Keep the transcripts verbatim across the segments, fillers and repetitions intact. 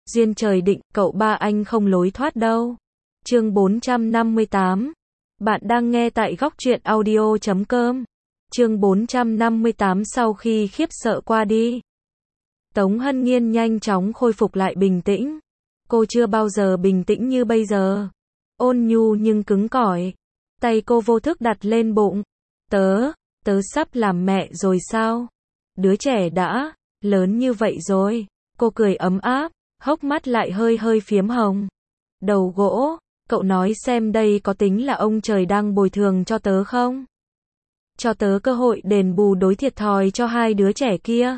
Duyên trời định, cậu ba anh không lối thoát đâu. Chương bốn trăm năm mươi tám. Bạn đang nghe tại góc truyện audio chấm com. Chương bốn trăm năm mươi tám. Sau khi khiếp sợ qua đi, Tống Hân Nhiên nhanh chóng khôi phục lại bình tĩnh. Cô chưa bao giờ bình tĩnh như bây giờ. Ôn nhu nhưng cứng cỏi. Tay cô vô thức đặt lên bụng. Tớ, tớ sắp làm mẹ rồi sao? Đứa trẻ đã lớn như vậy rồi. Cô cười ấm áp, hốc mắt lại hơi hơi phiếm hồng. Đầu gỗ, cậu nói xem đây có tính là ông trời đang bồi thường cho tớ không? Cho tớ cơ hội đền bù đối thiệt thòi cho hai đứa trẻ kia.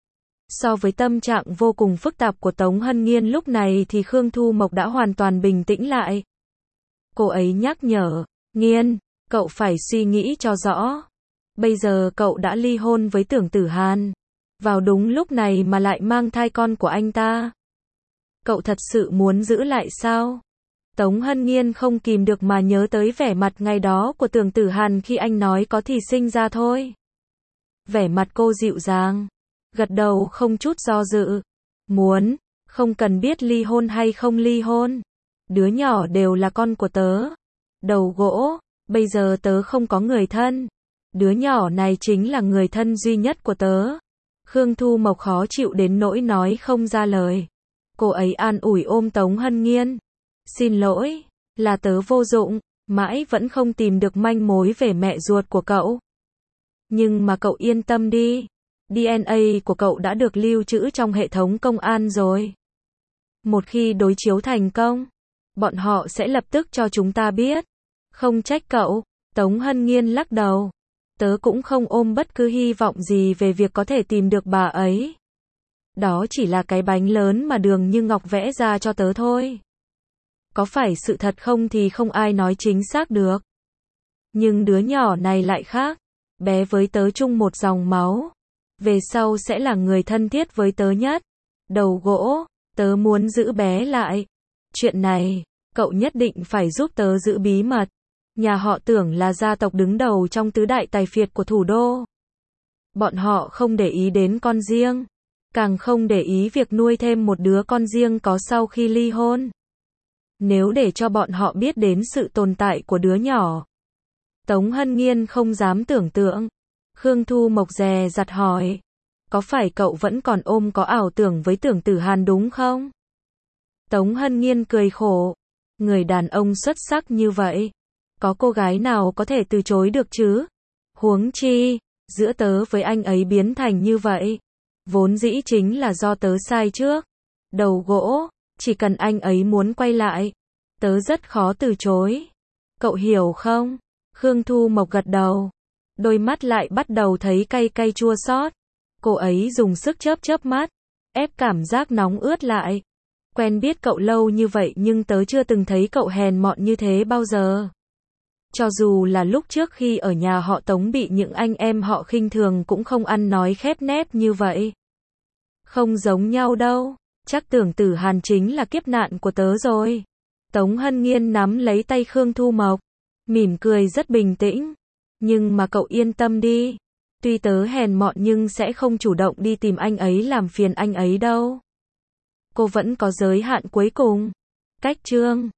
So với tâm trạng vô cùng phức tạp của Tống Hân Nhiên lúc này thì Khương Thu Mộc đã hoàn toàn bình tĩnh lại. Cô ấy nhắc nhở, Nhiên, cậu phải suy nghĩ cho rõ. Bây giờ cậu đã ly hôn với Tưởng Tử Hàn. Vào đúng lúc này mà lại mang thai con của anh ta. Cậu thật sự muốn giữ lại sao? Tống Hân Nhiên không kìm được mà nhớ tới vẻ mặt ngày đó của Tưởng Tử Hàn khi anh nói có thì sinh ra thôi. Vẻ mặt cô dịu dàng, gật đầu không chút do dự. Muốn, không cần biết ly hôn hay không ly hôn. Đứa nhỏ đều là con của tớ. Đầu gỗ, bây giờ tớ không có người thân. Đứa nhỏ này chính là người thân duy nhất của tớ. Khương Thu Mộc khó chịu đến nỗi nói không ra lời. Cô ấy an ủi ôm Tống Hân Nhiên. Xin lỗi, là tớ vô dụng, mãi vẫn không tìm được manh mối về mẹ ruột của cậu. Nhưng mà cậu yên tâm đi, đê en a của cậu đã được lưu trữ trong hệ thống công an rồi. Một khi đối chiếu thành công, bọn họ sẽ lập tức cho chúng ta biết. Không trách cậu, Tống Hân Nhiên lắc đầu. Tớ cũng không ôm bất cứ hy vọng gì về việc có thể tìm được bà ấy. Đó chỉ là cái bánh lớn mà Đường Như Ngọc vẽ ra cho tớ thôi. Có phải sự thật không thì không ai nói chính xác được. Nhưng đứa nhỏ này lại khác. Bé với tớ chung một dòng máu. Về sau sẽ là người thân thiết với tớ nhất. Đầu gỗ, tớ muốn giữ bé lại. Chuyện này, cậu nhất định phải giúp tớ giữ bí mật. Nhà họ Tưởng là gia tộc đứng đầu trong tứ đại tài phiệt của thủ đô. Bọn họ không để ý đến con riêng. Càng không để ý việc nuôi thêm một đứa con riêng có sau khi ly hôn. Nếu để cho bọn họ biết đến sự tồn tại của đứa nhỏ. Tống Hân Nhiên không dám tưởng tượng. Khương Thu Mộc dè dặt hỏi. Có phải cậu vẫn còn ôm có ảo tưởng với Tưởng Tử Hàn đúng không? Tống Hân Nhiên cười khổ. Người đàn ông xuất sắc như vậy. Có cô gái nào có thể từ chối được chứ? Huống chi, giữa tớ với anh ấy biến thành như vậy. Vốn dĩ chính là do tớ sai trước. Đầu gỗ, chỉ cần anh ấy muốn quay lại, tớ rất khó từ chối. Cậu hiểu không? Khương Thu Mộc gật đầu. Đôi mắt lại bắt đầu thấy cay cay chua xót. Cô ấy dùng sức chớp chớp mắt, ép cảm giác nóng ướt lại. Quen biết cậu lâu như vậy nhưng tớ chưa từng thấy cậu hèn mọn như thế bao giờ. Cho dù là lúc trước khi ở nhà họ Tống bị những anh em họ khinh thường cũng không ăn nói khép nép như vậy. Không giống nhau đâu, chắc Tưởng Tử Hàn chính là kiếp nạn của tớ rồi. Tống Hân Nhiên nắm lấy tay Khương Thu Mộc, mỉm cười rất bình tĩnh. Nhưng mà cậu yên tâm đi, tuy tớ hèn mọn nhưng sẽ không chủ động đi tìm anh ấy làm phiền anh ấy đâu. Cô vẫn có giới hạn cuối cùng. Cách chương